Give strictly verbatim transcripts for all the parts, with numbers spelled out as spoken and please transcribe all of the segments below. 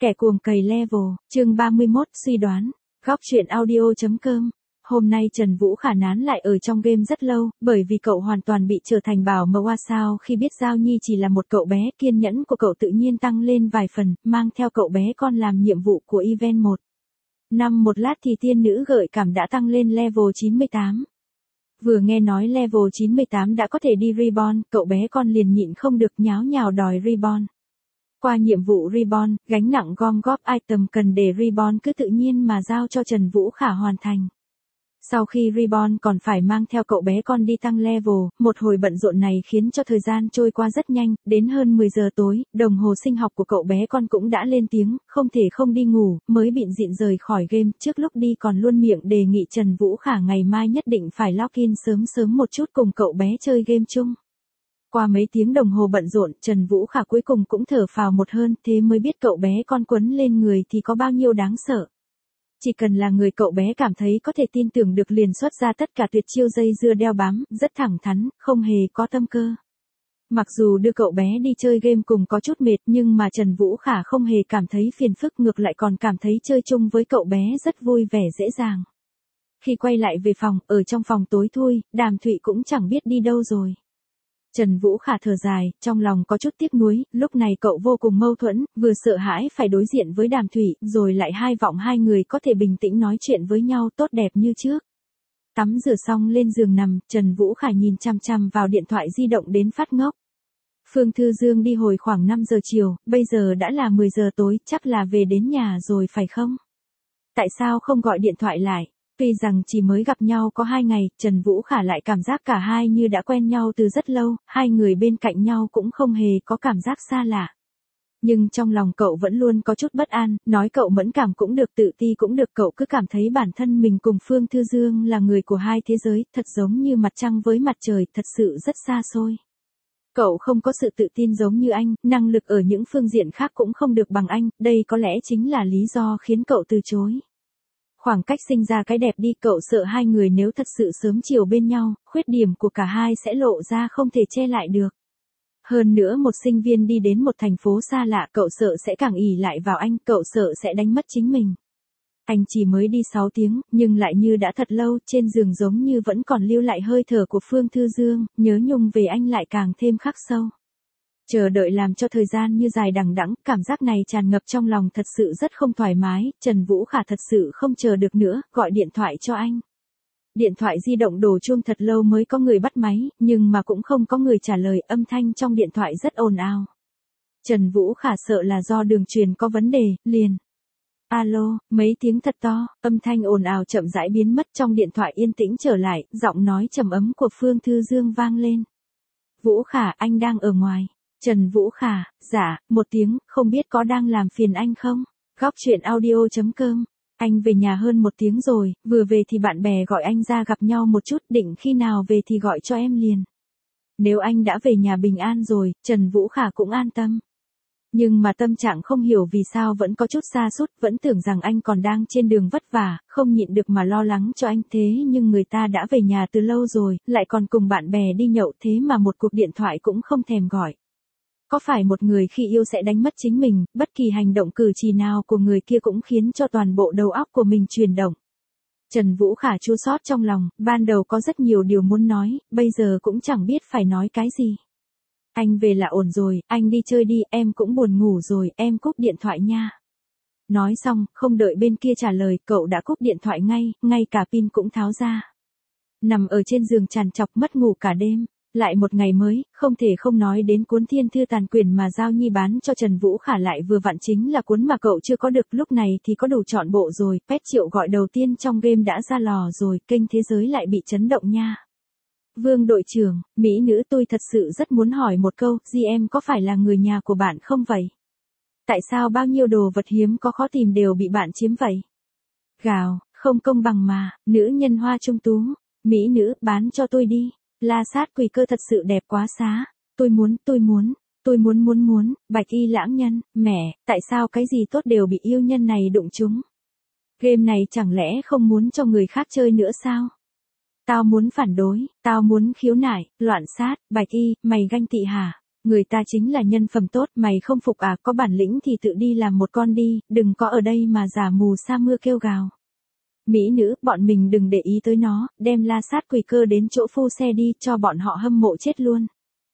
Kẻ cuồng cày level, chương ba mươi mốt, suy đoán. Góc truyện audio.com. Hôm nay Trần Vũ Khả nán lại ở trong game rất lâu, bởi vì cậu hoàn toàn bị trở thành bảo mẫu a sao khi biết Giao Nhi chỉ là một cậu bé. Kiên nhẫn của cậu tự nhiên tăng lên vài phần, mang theo cậu bé con làm nhiệm vụ của event một. Năm một lát thì tiên nữ gợi cảm đã tăng lên level chín mươi tám. Vừa nghe nói level chín mươi tám đã có thể đi reborn, cậu bé con liền nhịn không được nháo nhào đòi reborn. Qua nhiệm vụ reborn, gánh nặng gom góp item cần để reborn cứ tự nhiên mà giao cho Trần Vũ Khả hoàn thành. Sau khi reborn còn phải mang theo cậu bé con đi tăng level, một hồi bận rộn này khiến cho thời gian trôi qua rất nhanh, đến hơn mười giờ tối, đồng hồ sinh học của cậu bé con cũng đã lên tiếng, không thể không đi ngủ, mới bịn dịn rời khỏi game, trước lúc đi còn luôn miệng đề nghị Trần Vũ Khả ngày mai nhất định phải login sớm sớm một chút cùng cậu bé chơi game chung. Qua mấy tiếng đồng hồ bận rộn, Trần Vũ Khả cuối cùng cũng thở phào một hơn, thế mới biết cậu bé con quấn lên người thì có bao nhiêu đáng sợ. Chỉ cần là người cậu bé cảm thấy có thể tin tưởng được liền xuất ra tất cả tuyệt chiêu dây dưa đeo bám, rất thẳng thắn, không hề có tâm cơ. Mặc dù đưa cậu bé đi chơi game cùng có chút mệt nhưng mà Trần Vũ Khả không hề cảm thấy phiền phức, ngược lại còn cảm thấy chơi chung với cậu bé rất vui vẻ dễ dàng. Khi quay lại về phòng, ở trong phòng tối thui, Đàm Thụy cũng chẳng biết đi đâu rồi. Trần Vũ Khả thở dài, trong lòng có chút tiếc nuối, lúc này cậu vô cùng mâu thuẫn, vừa sợ hãi phải đối diện với Đàm Thụy, rồi lại hy vọng hai người có thể bình tĩnh nói chuyện với nhau tốt đẹp như trước. Tắm rửa xong lên giường nằm, Trần Vũ Khả nhìn chằm chằm vào điện thoại di động đến phát ngốc. Phương Thư Dương đi hồi khoảng năm giờ chiều, bây giờ đã là mười giờ tối, chắc là về đến nhà rồi phải không? Tại sao không gọi điện thoại lại? Tuy rằng chỉ mới gặp nhau có hai ngày, Trần Vũ Khả lại cảm giác cả hai như đã quen nhau từ rất lâu, hai người bên cạnh nhau cũng không hề có cảm giác xa lạ. Nhưng trong lòng cậu vẫn luôn có chút bất an, nói cậu mẫn cảm cũng được, tự ti cũng được, cậu cứ cảm thấy bản thân mình cùng Phương Thư Dương là người của hai thế giới, thật giống như mặt trăng với mặt trời, thật sự rất xa xôi. Cậu không có sự tự tin giống như anh, năng lực ở những phương diện khác cũng không được bằng anh, đây có lẽ chính là lý do khiến cậu từ chối. Khoảng cách sinh ra cái đẹp đi, cậu sợ hai người nếu thật sự sớm chiều bên nhau, khuyết điểm của cả hai sẽ lộ ra không thể che lại được. Hơn nữa một sinh viên đi đến một thành phố xa lạ, cậu sợ sẽ càng ỷ lại vào anh, cậu sợ sẽ đánh mất chính mình. Anh chỉ mới đi sáu tiếng, nhưng lại như đã thật lâu, trên giường giống như vẫn còn lưu lại hơi thở của Phương Thư Dương, nhớ nhung về anh lại càng thêm khắc sâu. Chờ đợi làm cho thời gian như dài đằng đẵng, cảm giác này tràn ngập trong lòng thật sự rất không thoải mái, Trần Vũ Khả thật sự không chờ được nữa, gọi điện thoại cho anh. Điện thoại di động đổ chuông thật lâu mới có người bắt máy, nhưng mà cũng không có người trả lời, âm thanh trong điện thoại rất ồn ào. Trần Vũ Khả sợ là do đường truyền có vấn đề, liền. Alo, mấy tiếng thật to, âm thanh ồn ào chậm rãi biến mất, trong điện thoại yên tĩnh trở lại, giọng nói trầm ấm của Phương Thư Dương vang lên. Vũ Khả, anh đang ở ngoài. Trần Vũ Khả, dạ, một tiếng, không biết có đang làm phiền anh không? Góc truyện audio.com. Anh về nhà hơn một tiếng rồi, vừa về thì bạn bè gọi anh ra gặp nhau một chút, định khi nào về thì gọi cho em liền. Nếu anh đã về nhà bình an rồi, Trần Vũ Khả cũng an tâm. Nhưng mà tâm trạng không hiểu vì sao vẫn có chút sa sút, vẫn tưởng rằng anh còn đang trên đường vất vả, không nhịn được mà lo lắng cho anh, thế nhưng người ta đã về nhà từ lâu rồi, lại còn cùng bạn bè đi nhậu, thế mà một cuộc điện thoại cũng không thèm gọi. Có phải một người khi yêu sẽ đánh mất chính mình, bất kỳ hành động cử chỉ nào của người kia cũng khiến cho toàn bộ đầu óc của mình chuyển động. Trần Vũ Khả chua xót trong lòng, ban đầu có rất nhiều điều muốn nói, bây giờ cũng chẳng biết phải nói cái gì. Anh về là ổn rồi, anh đi chơi đi, em cũng buồn ngủ rồi, em cúp điện thoại nha. Nói xong, không đợi bên kia trả lời, cậu đã cúp điện thoại ngay, ngay cả pin cũng tháo ra. Nằm ở trên giường trằn trọc mất ngủ cả đêm. Lại một ngày mới, không thể không nói đến cuốn Thiên Thư Tàn Quyển mà Giao Nhi bán cho Trần Vũ Khả, lại vừa vặn chính là cuốn mà cậu chưa có được, lúc này thì có đủ trọn bộ rồi, pet triệu gọi đầu tiên trong game đã ra lò rồi, kênh thế giới lại bị chấn động nha. Vương đội trưởng, mỹ nữ, tôi thật sự rất muốn hỏi một câu, Di em có phải là người nhà của bạn không vậy? Tại sao bao nhiêu đồ vật hiếm có khó tìm đều bị bạn chiếm vậy? Gào, không công bằng mà, nữ nhân hoa trung tú, mỹ nữ, bán cho tôi đi. La sát quỷ cơ thật sự đẹp quá xá. Tôi muốn, tôi muốn, tôi muốn muốn muốn, bạch y lãng nhân, mẹ, tại sao cái gì tốt đều bị yêu nhân này đụng trúng? Game này chẳng lẽ không muốn cho người khác chơi nữa sao? Tao muốn phản đối, tao muốn khiếu nại, loạn sát, bạch y, mày ganh tị hả? Người ta chính là nhân phẩm tốt, mày không phục à, có bản lĩnh thì tự đi làm một con đi, đừng có ở đây mà giả mù sa mưa kêu gào. Mỹ nữ, bọn mình đừng để ý tới nó, đem la sát quỷ cơ đến chỗ phu xe đi, cho bọn họ hâm mộ chết luôn.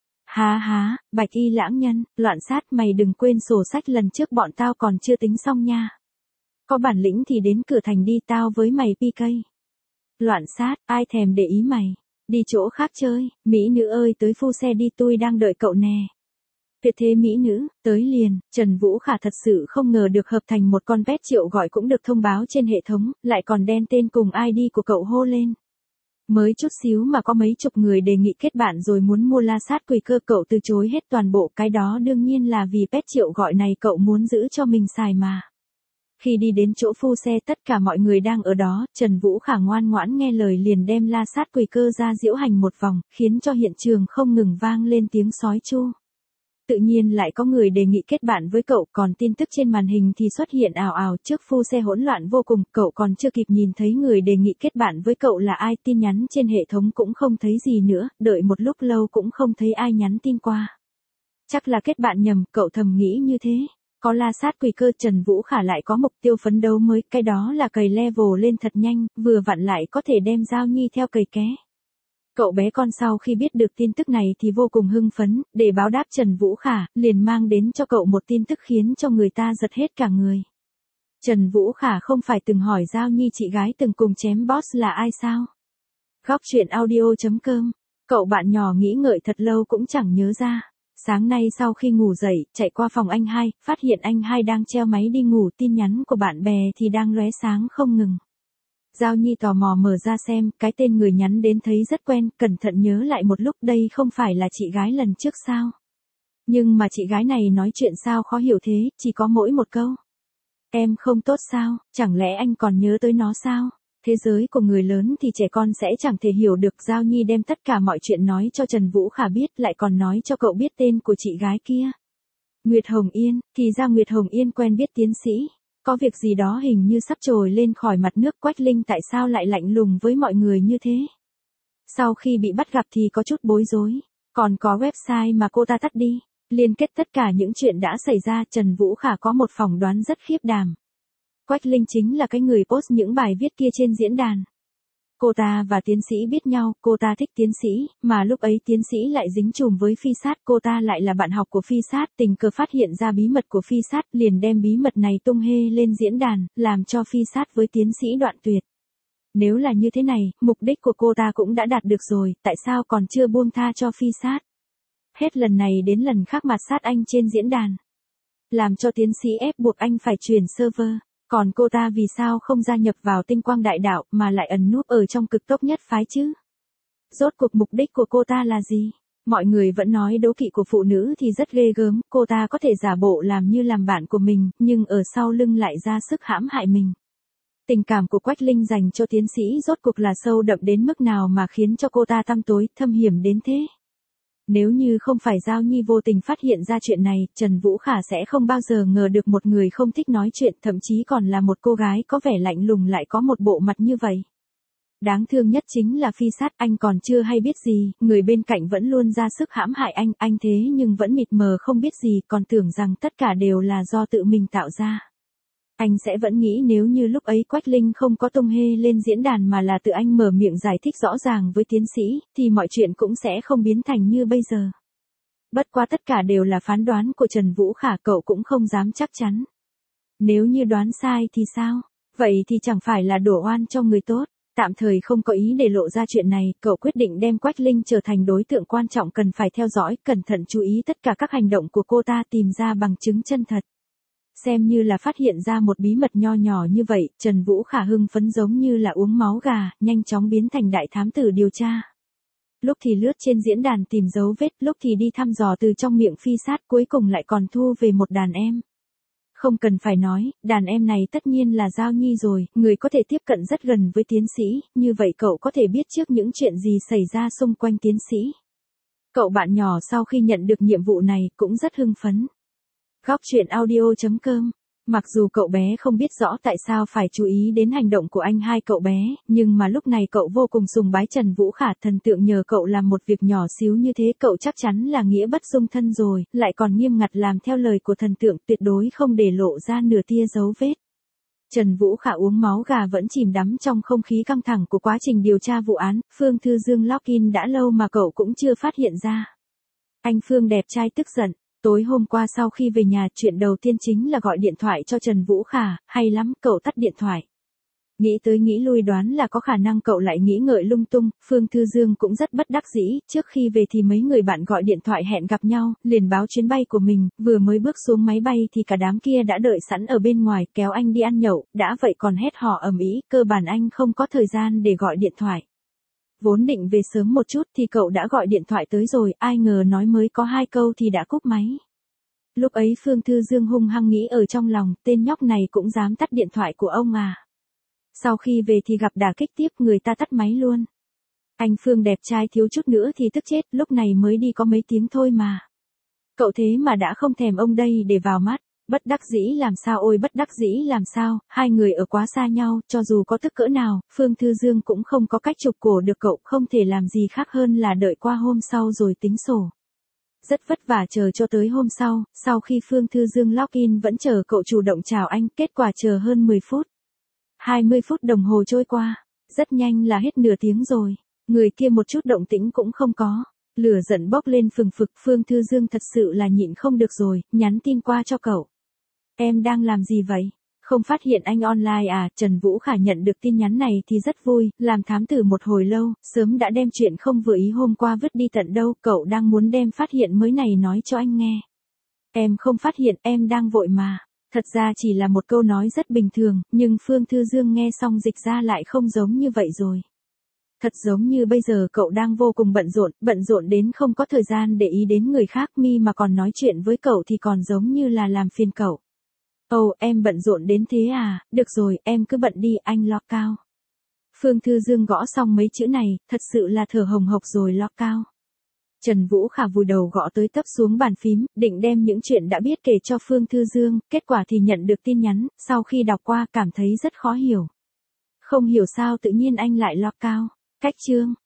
Há há, bạch y lãng nhân, loạn sát, mày đừng quên sổ sách lần trước bọn tao còn chưa tính xong nha. Có bản lĩnh thì đến cửa thành đi, tao với mày pi cây. Loạn sát, ai thèm để ý mày. Đi chỗ khác chơi, mỹ nữ ơi tới phu xe đi, tôi đang đợi cậu nè. Tuyệt thế mỹ nữ, tới liền. Trần Vũ Khả thật sự không ngờ được hợp thành một con pet triệu gọi cũng được thông báo trên hệ thống, lại còn đen tên cùng i đê của cậu hô lên. Mới chút xíu mà có mấy chục người đề nghị kết bạn rồi muốn mua la sát quỷ cơ, cậu từ chối hết toàn bộ, cái đó đương nhiên là vì pet triệu gọi này cậu muốn giữ cho mình xài mà. Khi đi đến chỗ phu xe tất cả mọi người đang ở đó, Trần Vũ Khả ngoan ngoãn nghe lời liền đem la sát quỷ cơ ra diễu hành một vòng, khiến cho hiện trường không ngừng vang lên tiếng sói chu. Tự nhiên lại có người đề nghị kết bạn với cậu, còn tin tức trên màn hình thì xuất hiện ào ào, trước phu xe hỗn loạn vô cùng, cậu còn chưa kịp nhìn thấy người đề nghị kết bạn với cậu là ai, tin nhắn trên hệ thống cũng không thấy gì nữa, đợi một lúc lâu cũng không thấy ai nhắn tin qua. Chắc là kết bạn nhầm, cậu thầm nghĩ như thế. Có la sát quỷ cơ, Trần Vũ Khả lại có mục tiêu phấn đấu mới, cái đó là cày level lên thật nhanh, vừa vặn lại có thể đem Giao Nhi theo cày ké. Cậu bé con sau khi biết được tin tức này thì vô cùng hưng phấn, để báo đáp Trần Vũ Khả, liền mang đến cho cậu một tin tức khiến cho người ta giật hết cả người. Trần Vũ Khả không phải từng hỏi Giao Nhi chị gái từng cùng chém boss là ai sao? Góc truyện audio chấm com, cậu bạn nhỏ nghĩ ngợi thật lâu cũng chẳng nhớ ra. Sáng nay sau khi ngủ dậy, chạy qua phòng anh hai, phát hiện anh hai đang treo máy đi ngủ, tin nhắn của bạn bè thì đang lóe sáng không ngừng. Giao Nhi tò mò mở ra xem, cái tên người nhắn đến thấy rất quen, cẩn thận nhớ lại một lúc, đây không phải là chị gái lần trước sao? Nhưng mà chị gái này nói chuyện sao khó hiểu thế, chỉ có mỗi một câu. Em không tốt sao, chẳng lẽ anh còn nhớ tới nó sao? Thế giới của người lớn thì trẻ con sẽ chẳng thể hiểu được. Giao Nhi đem tất cả mọi chuyện nói cho Trần Vũ Khả biết, lại còn nói cho cậu biết tên của chị gái kia. Nguyệt Hồng Yên, thì ra Nguyệt Hồng Yên quen biết tiến sĩ. Có việc gì đó hình như sắp trồi lên khỏi mặt nước, Quách Linh tại sao lại lạnh lùng với mọi người như thế? Sau khi bị bắt gặp thì có chút bối rối. Còn có website mà cô ta tắt đi. Liên kết tất cả những chuyện đã xảy ra, Trần Vũ Khả có một phỏng đoán rất khiếp đảm. Quách Linh chính là cái người post những bài viết kia trên diễn đàn. Cô ta và tiến sĩ biết nhau, cô ta thích tiến sĩ, mà lúc ấy tiến sĩ lại dính chùm với Phi Sát, cô ta lại là bạn học của Phi Sát, tình cờ phát hiện ra bí mật của Phi Sát, liền đem bí mật này tung hê lên diễn đàn, làm cho Phi Sát với tiến sĩ đoạn tuyệt. Nếu là như thế này, mục đích của cô ta cũng đã đạt được rồi, tại sao còn chưa buông tha cho Phi Sát? Hết lần này đến lần khác mặt sát anh trên diễn đàn. Làm cho tiến sĩ ép buộc anh phải chuyển server. Còn cô ta vì sao không gia nhập vào Tinh Quang Đại Đạo mà lại ẩn núp ở trong Cực Tốc Nhất Phái chứ? Rốt cuộc mục đích của cô ta là gì? Mọi người vẫn nói đố kỵ của phụ nữ thì rất ghê gớm, cô ta có thể giả bộ làm như làm bạn của mình, nhưng ở sau lưng lại ra sức hãm hại mình. Tình cảm của Quách Linh dành cho tiến sĩ rốt cuộc là sâu đậm đến mức nào mà khiến cho cô ta tăm tối, thâm hiểm đến thế? Nếu như không phải Giao Nhi vô tình phát hiện ra chuyện này, Trần Vũ Khả sẽ không bao giờ ngờ được một người không thích nói chuyện, thậm chí còn là một cô gái có vẻ lạnh lùng lại có một bộ mặt như vậy. Đáng thương nhất chính là Phi Sát, anh còn chưa hay biết gì, người bên cạnh vẫn luôn ra sức hãm hại anh, anh thế nhưng vẫn mịt mờ không biết gì, còn tưởng rằng tất cả đều là do tự mình tạo ra. Anh sẽ vẫn nghĩ nếu như lúc ấy Quách Linh không có tung hê lên diễn đàn mà là tự anh mở miệng giải thích rõ ràng với tiến sĩ, thì mọi chuyện cũng sẽ không biến thành như bây giờ. Bất quá tất cả đều là phán đoán của Trần Vũ Khả, cậu cũng không dám chắc chắn. Nếu như đoán sai thì sao? Vậy thì chẳng phải là đổ oan cho người tốt. Tạm thời không có ý để lộ ra chuyện này, cậu quyết định đem Quách Linh trở thành đối tượng quan trọng cần phải theo dõi, cẩn thận chú ý tất cả các hành động của cô ta, tìm ra bằng chứng chân thật. Xem như là phát hiện ra một bí mật nho nhỏ như vậy, Trần Vũ Khả hưng phấn giống như là uống máu gà, nhanh chóng biến thành đại thám tử điều tra. Lúc thì lướt trên diễn đàn tìm dấu vết, lúc thì đi thăm dò từ trong miệng Phi Sát, cuối cùng lại còn thu về một đàn em. Không cần phải nói, đàn em này tất nhiên là Giao Nhi rồi, người có thể tiếp cận rất gần với tiến sĩ, như vậy cậu có thể biết trước những chuyện gì xảy ra xung quanh tiến sĩ. Cậu bạn nhỏ sau khi nhận được nhiệm vụ này cũng rất hưng phấn. Góc truyện audio chấm com Mặc dù cậu bé không biết rõ tại sao phải chú ý đến hành động của anh hai cậu bé, nhưng mà lúc này cậu vô cùng sùng bái Trần Vũ Khả, thần tượng nhờ cậu làm một việc nhỏ xíu như thế cậu chắc chắn là nghĩa bất dung thân rồi, lại còn nghiêm ngặt làm theo lời của thần tượng tuyệt đối không để lộ ra nửa tia dấu vết. Trần Vũ Khả uống máu gà vẫn chìm đắm trong không khí căng thẳng của quá trình điều tra vụ án, Phương Thư Dương login đã lâu mà cậu cũng chưa phát hiện ra. Anh Phương đẹp trai tức giận. Tối hôm qua sau khi về nhà chuyện đầu tiên chính là gọi điện thoại cho Trần Vũ Khả, hay lắm, cậu tắt điện thoại. Nghĩ tới nghĩ lui đoán là có khả năng cậu lại nghĩ ngợi lung tung, Phương Thư Dương cũng rất bất đắc dĩ, trước khi về thì mấy người bạn gọi điện thoại hẹn gặp nhau, liền báo chuyến bay của mình, vừa mới bước xuống máy bay thì cả đám kia đã đợi sẵn ở bên ngoài kéo anh đi ăn nhậu, đã vậy còn hét hò ầm ĩ, cơ bản anh không có thời gian để gọi điện thoại. Vốn định về sớm một chút thì cậu đã gọi điện thoại tới rồi, ai ngờ nói mới có hai câu thì đã cúp máy. Lúc ấy Phương Thư Dương hung hăng nghĩ ở trong lòng, tên nhóc này cũng dám tắt điện thoại của ông à. Sau khi về thì gặp đả kích tiếp, người ta tắt máy luôn. Anh Phương đẹp trai thiếu chút nữa thì tức chết, lúc này mới đi có mấy tiếng thôi mà. Cậu thế mà đã không thèm ông đây để vào mắt. Bất đắc dĩ làm sao, ôi bất đắc dĩ làm sao, hai người ở quá xa nhau, cho dù có tức cỡ nào, Phương Thư Dương cũng không có cách chụp cổ được cậu, không thể làm gì khác hơn là đợi qua hôm sau rồi tính sổ. Rất vất vả chờ cho tới hôm sau, sau khi Phương Thư Dương login vẫn chờ cậu chủ động chào anh, kết quả chờ hơn mười phút. hai mươi phút đồng hồ trôi qua, rất nhanh là hết nửa tiếng rồi, người kia một chút động tĩnh cũng không có. Lửa giận bốc lên phừng phực, Phương Thư Dương thật sự là nhịn không được rồi, nhắn tin qua cho cậu. Em đang làm gì vậy? Không phát hiện anh online à? Trần Vũ Khả nhận được tin nhắn này thì rất vui, làm thám tử một hồi lâu, sớm đã đem chuyện không vừa ý hôm qua vứt đi tận đâu, cậu đang muốn đem phát hiện mới này nói cho anh nghe. Em không phát hiện, em đang vội mà. Thật ra chỉ là một câu nói rất bình thường, nhưng Phương Thư Dương nghe xong dịch ra lại không giống như vậy rồi. Thật giống như bây giờ cậu đang vô cùng bận rộn, bận rộn đến không có thời gian để ý đến người khác, mi mà còn nói chuyện với cậu thì còn giống như là làm phiền cậu. Ồ, oh, em bận rộn đến thế à, được rồi, em cứ bận đi, anh lo cao. Phương Thư Dương gõ xong mấy chữ này, thật sự là thở hồng hộc rồi, lo cao. Trần Vũ Khả vùi đầu gõ tới tấp xuống bàn phím, định đem những chuyện đã biết kể cho Phương Thư Dương, kết quả thì nhận được tin nhắn, sau khi đọc qua cảm thấy rất khó hiểu. Không hiểu sao tự nhiên anh lại lo cao. Cách chương